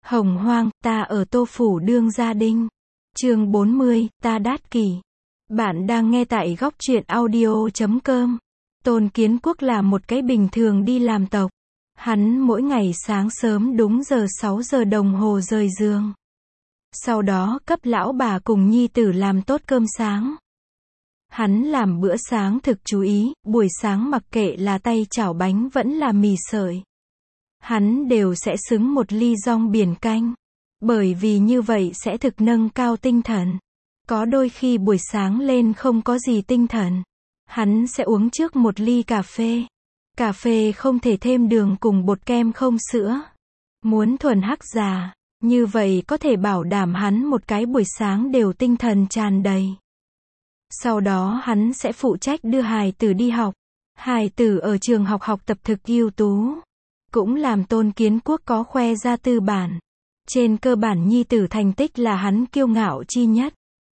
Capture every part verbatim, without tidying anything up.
Hồng hoang, ta ở Tô Phủ đương gia đinh. Chương bốn mươi, ta Đát Kỷ. Bạn đang nghe tại góc truyện audio chấm com. Tôn Kiến Quốc là một cái bình thường đi làm tộc. Hắn mỗi ngày sáng sớm đúng giờ sáu giờ đồng hồ rời giường. Sau đó cấp lão bà cùng nhi tử làm tốt cơm sáng. Hắn làm bữa sáng thực chú ý, buổi sáng mặc kệ là tay chảo bánh vẫn là mì sợi. Hắn đều sẽ xứng một ly rong biển canh. Bởi vì như vậy sẽ thực nâng cao tinh thần. Có đôi khi buổi sáng lên không có gì tinh thần. Hắn sẽ uống trước một ly cà phê. Cà phê không thể thêm đường cùng bột kem không sữa. Muốn thuần hắc già, như vậy có thể bảo đảm hắn một cái buổi sáng đều tinh thần tràn đầy. Sau đó hắn sẽ phụ trách đưa hài tử đi học. Hài tử ở trường học học tập thực ưu tú. Cũng làm Tôn Kiến Quốc có khoe ra tư bản. Trên cơ bản nhi tử thành tích là hắn kiêu ngạo chi nhất.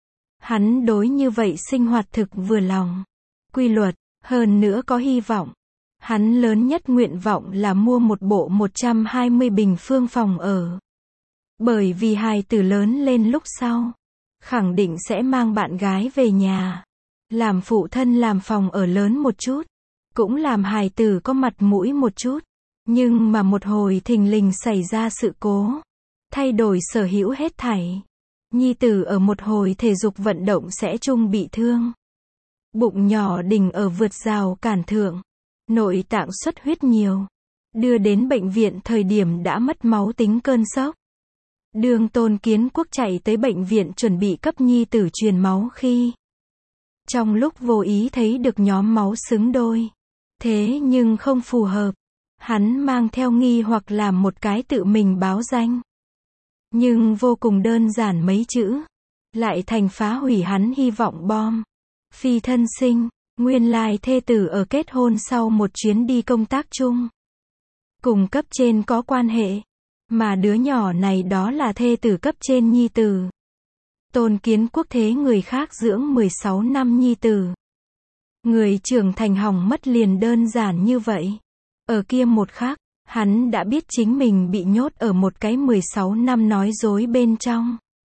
Hắn đối như vậy sinh hoạt thực vừa lòng. Quy luật, hơn nữa có hy vọng. Hắn lớn nhất nguyện vọng là mua một bộ một trăm hai mươi bình phương phòng ở. Bởi vì hài tử lớn lên lúc sau, khẳng định sẽ mang bạn gái về nhà. Làm phụ thân làm phòng ở lớn một chút. Cũng làm hài tử có mặt mũi một chút. Nhưng mà một hồi thình lình xảy ra sự cố. Thay đổi sở hữu hết thảy. Nhi tử ở một hồi thể dục vận động sẽ chung bị thương. Bụng nhỏ đỉnh ở vượt rào cản thượng. Nội tạng xuất huyết nhiều. Đưa đến bệnh viện thời điểm đã mất máu tính cơn sốc. Đường Tôn Kiến Quốc chạy tới bệnh viện chuẩn bị cấp nhi tử truyền máu khi. Trong lúc vô ý thấy được nhóm máu xứng đôi. Thế nhưng không phù hợp. Hắn mang theo nghi hoặc làm một cái tự mình báo danh. Nhưng vô cùng đơn giản mấy chữ. Lại thành phá hủy hắn hy vọng bom. Phi thân sinh, nguyên lai thê tử ở kết hôn sau một chuyến đi công tác chung. Cùng cấp trên có quan hệ. Mà đứa nhỏ này đó là thê tử cấp trên nhi tử. Tôn Kiến Quốc thế người khác dưỡng mười sáu năm nhi tử. Người trưởng thành hỏng mất liền đơn giản như vậy. Ở kia một khắc, hắn đã biết chính mình bị nhốt ở một cái mười sáu năm nói dối bên trong.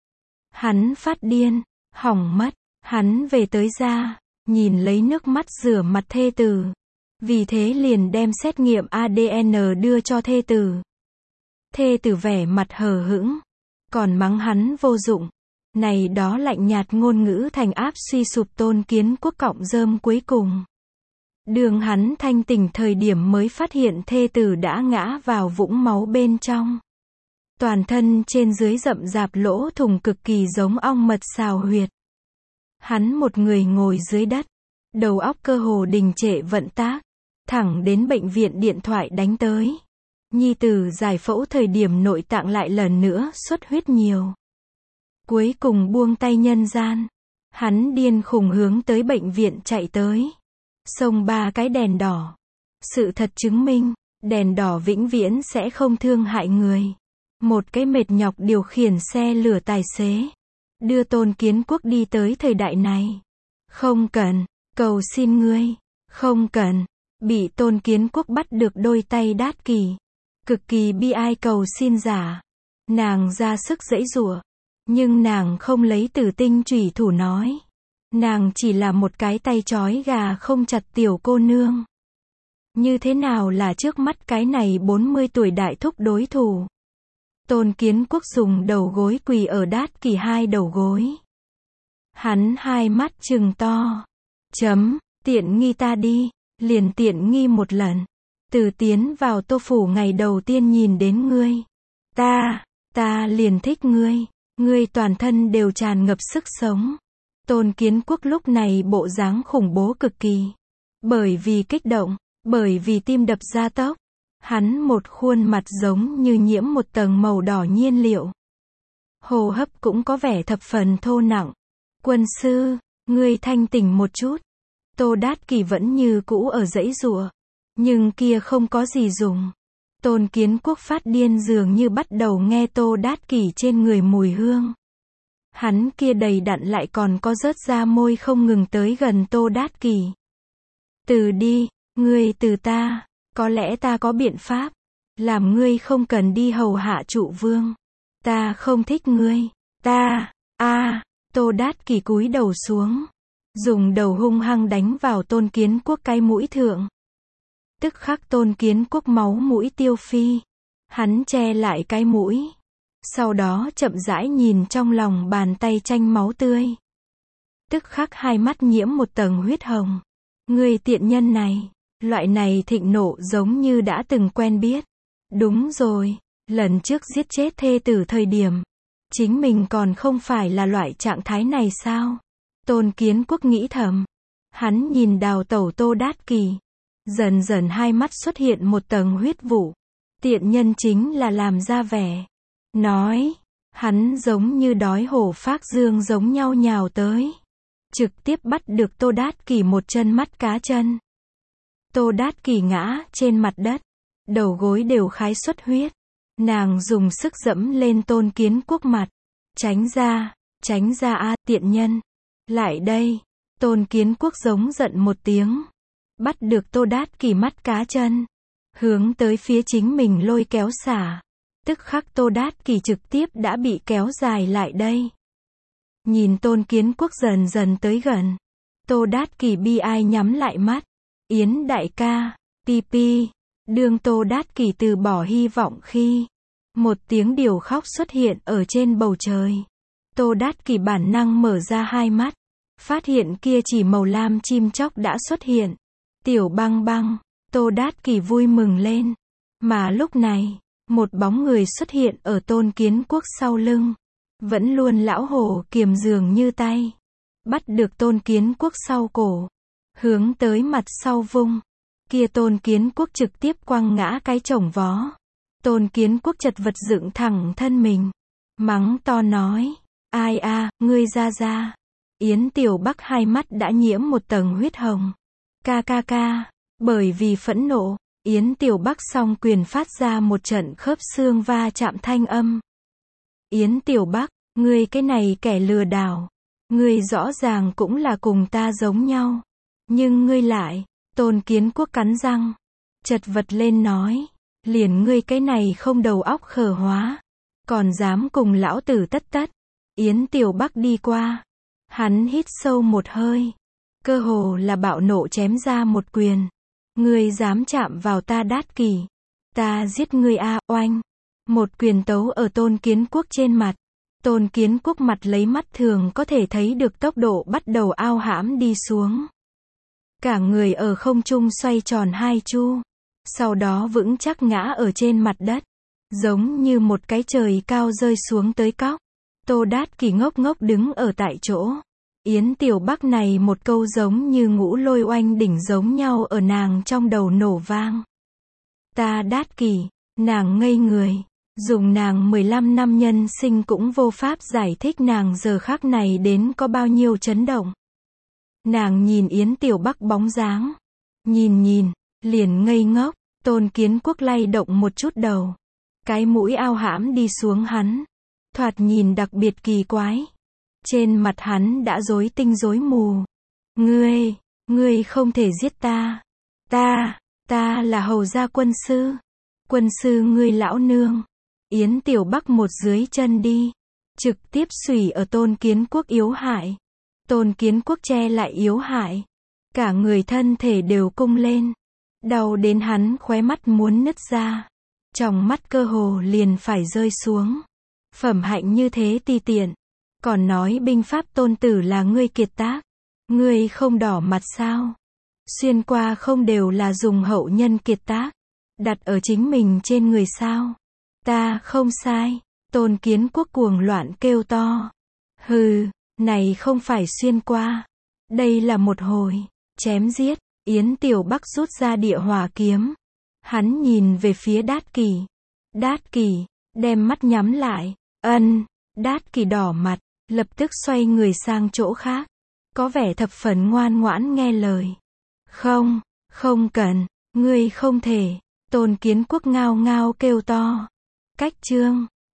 Hắn phát điên, hỏng mất, hắn về tới gia, nhìn lấy nước mắt rửa mặt thê tử. Vì thế liền đem xét nghiệm a đê en đưa cho thê tử. Thê tử vẻ mặt hờ hững, còn mắng hắn vô dụng. Này đó lạnh nhạt ngôn ngữ thành áp suy sụp Tôn Kiến Quốc cọng rơm cuối cùng. Đường hắn thanh tỉnh thời điểm mới phát hiện thê tử đã ngã vào vũng máu bên trong. Toàn thân trên dưới rậm rạp lỗ thủng cực kỳ giống ong mật xào huyệt. Hắn một người ngồi dưới đất, đầu óc cơ hồ đình trệ vận tác, thẳng đến bệnh viện điện thoại đánh tới. Nhi tử giải phẫu thời điểm nội tạng lại lần nữa xuất huyết nhiều. Cuối cùng buông tay nhân gian, hắn điên khùng hướng tới bệnh viện chạy tới. Xông ba cái đèn đỏ. Sự thật chứng minh, đèn đỏ vĩnh viễn sẽ không thương hại người. Một cái mệt nhọc điều khiển xe lửa tài xế. Đưa Tôn Kiến Quốc đi tới thời đại này. Không cần, cầu xin ngươi. Không cần, bị Tôn Kiến Quốc bắt được đôi tay Đát Kỷ. Cực kỳ bi ai cầu xin giả. Nàng ra sức giãy giụa. Nhưng nàng không lấy tử tinh chủy thủ nói. Nàng chỉ là một cái tay trói gà không chặt tiểu cô nương. Như thế nào là trước mắt cái này bốn mươi tuổi đại thúc đối thủ. Tôn Kiến Quốc dùng đầu gối quỳ ở Đát Kỷ hai đầu gối. Hắn hai mắt trừng to. Chấm, tiện nghi ta đi, liền tiện nghi một lần. Từ tiến vào Tô Phủ ngày đầu tiên nhìn đến ngươi. Ta, ta liền thích ngươi. Ngươi toàn thân đều tràn ngập sức sống. Tôn Kiến Quốc lúc này bộ dáng khủng bố cực kỳ. Bởi vì kích động, bởi vì tim đập gia tốc. Hắn một khuôn mặt giống như nhiễm một tầng màu đỏ nhiên liệu. Hô hấp cũng có vẻ thập phần thô nặng. Quân sư, ngươi thanh tỉnh một chút. Tô Đát Kỷ vẫn như cũ ở giãy giụa. Nhưng kia không có gì dùng. Tôn Kiến Quốc phát điên dường như bắt đầu nghe Tô Đát Kỷ trên người mùi hương. Hắn kia đầy đặn lại còn có rớt ra môi không ngừng tới gần Tô Đát Kỷ. Từ đi, ngươi từ ta, có lẽ ta có biện pháp. Làm ngươi không cần đi hầu hạ trụ vương. Ta không thích ngươi. Ta, a Tô Đát Kỷ cúi đầu xuống, dùng đầu hung hăng đánh vào Tôn Kiến Quốc cái mũi thượng. Tức khắc Tôn Kiến Quốc máu mũi tiêu phi. Hắn che lại cái mũi. Sau đó chậm rãi nhìn trong lòng bàn tay tranh máu tươi. Tức khắc hai mắt nhiễm một tầng huyết hồng. Ngươi tiện nhân này. Loại này thịnh nộ giống như đã từng quen biết. Đúng rồi, lần trước giết chết thê tử thời điểm, chính mình còn không phải là loại trạng thái này sao? Tôn Kiến Quốc nghĩ thầm. Hắn nhìn đào tẩu Tô Đát Kỷ. Dần dần hai mắt xuất hiện một tầng huyết vụ. Tiện nhân chính là làm ra vẻ. Nói, hắn giống như đói hổ phác dương giống nhau nhào tới. Trực tiếp bắt được Tô Đát Kỷ một chân mắt cá chân. Tô Đát Kỷ ngã trên mặt đất. Đầu gối đều khái xuất huyết. Nàng dùng sức dẫm lên Tôn Kiến Quốc mặt. Tránh ra, tránh ra a tiện nhân. Lại đây. Tôn Kiến Quốc giống giận một tiếng. Bắt được Tô Đát Kỷ mắt cá chân. Hướng tới phía chính mình lôi kéo xả. Tức khắc Tô Đát Kỷ trực tiếp đã bị kéo dài lại đây. Nhìn Tôn Kiến Quốc dần dần tới gần. Tô Đát Kỷ bi ai nhắm lại mắt. Yến đại ca, pi pi. Đương Tô Đát Kỷ từ bỏ hy vọng khi một tiếng điều khóc xuất hiện ở trên bầu trời. Tô Đát Kỷ bản năng mở ra hai mắt. Phát hiện kia chỉ màu lam chim chóc đã xuất hiện. Tiểu Băng Băng. Tô Đát Kỷ vui mừng lên. Mà lúc này, một bóng người xuất hiện ở Tôn Kiến Quốc sau lưng. Vẫn luôn lão hổ kiềm dường như tay. Bắt được Tôn Kiến Quốc sau cổ. Hướng tới mặt sau vung. Kia Tôn Kiến Quốc trực tiếp quăng ngã cái chổng vó. Tôn Kiến Quốc chật vật dựng thẳng thân mình. Mắng to nói. Ai a, ngươi ra ra. Yến Tiểu Bắc hai mắt đã nhiễm một tầng huyết hồng. Ca ca ca. Bởi vì phẫn nộ, Yến Tiểu Bắc song quyền phát ra một trận khớp xương va chạm thanh âm. Yến Tiểu Bắc, ngươi cái này kẻ lừa đảo. Ngươi rõ ràng cũng là cùng ta giống nhau. Nhưng ngươi lại, Tôn Kiến Quốc cắn răng. Chật vật lên nói. Liền ngươi cái này không đầu óc khờ hóa. Còn dám cùng lão tử tất tất. Yến Tiểu Bắc đi qua. Hắn hít sâu một hơi. Cơ hồ là bạo nộ chém ra một quyền. Ngươi dám chạm vào ta Đát Kỷ. Ta giết ngươi a, oanh. Một quyền tấu ở Tôn Kiến Quốc trên mặt. Tôn Kiến Quốc mặt lấy mắt thường có thể thấy được tốc độ bắt đầu ao hãm đi xuống. Cả người ở không trung xoay tròn hai chu. Sau đó vững chắc ngã ở trên mặt đất. Giống như một cái trời cao rơi xuống tới cóc. Tô Đát Kỷ ngốc ngốc đứng ở tại chỗ. Yến Tiểu Bắc này một câu giống như ngũ lôi oanh đỉnh giống nhau ở nàng trong đầu nổ vang. Ta Đát Kỷ, nàng ngây người. Dùng nàng mười lăm năm nhân sinh cũng vô pháp giải thích nàng giờ khắc này đến có bao nhiêu chấn động. Nàng nhìn Yến Tiểu Bắc bóng dáng. Nhìn nhìn, liền ngây ngốc. Tôn Kiến Quốc lay động một chút đầu. Cái mũi ao hãm đi xuống hắn. Thoạt nhìn đặc biệt kỳ quái. Trên mặt hắn đã rối tinh rối mù. Ngươi, ngươi không thể giết ta. Ta, ta là hầu gia quân sư. Quân sư ngươi lão nương. Yến Tiểu Bắc một dưới chân đi. Trực tiếp xùy ở Tôn Kiến Quốc yếu hại. Tôn Kiến Quốc che lại yếu hại. Cả người thân thể đều cung lên. Đau đến hắn khóe mắt muốn nứt ra. Trong mắt cơ hồ liền phải rơi xuống. Phẩm hạnh như thế ti tiện. Còn nói binh pháp tôn tử là ngươi kiệt tác. Ngươi không đỏ mặt sao? Xuyên qua không đều là dùng hậu nhân kiệt tác. Đặt ở chính mình trên người sao? Ta không sai. Tôn Kiến Quốc cuồng loạn kêu to. Hừ, này không phải xuyên qua. Đây là một hồi chém giết. Yến Tiểu Bắc rút ra địa hỏa kiếm. Hắn nhìn về phía Đát Kỷ. Đát Kỷ, đem mắt nhắm lại. Ân, Đát Kỷ đỏ mặt, lập tức xoay người sang chỗ khác. Có vẻ thập phần ngoan ngoãn nghe lời. Không, không cần, ngươi không thể. Tôn Kiến Quốc ngao ngao kêu to. Cách chương.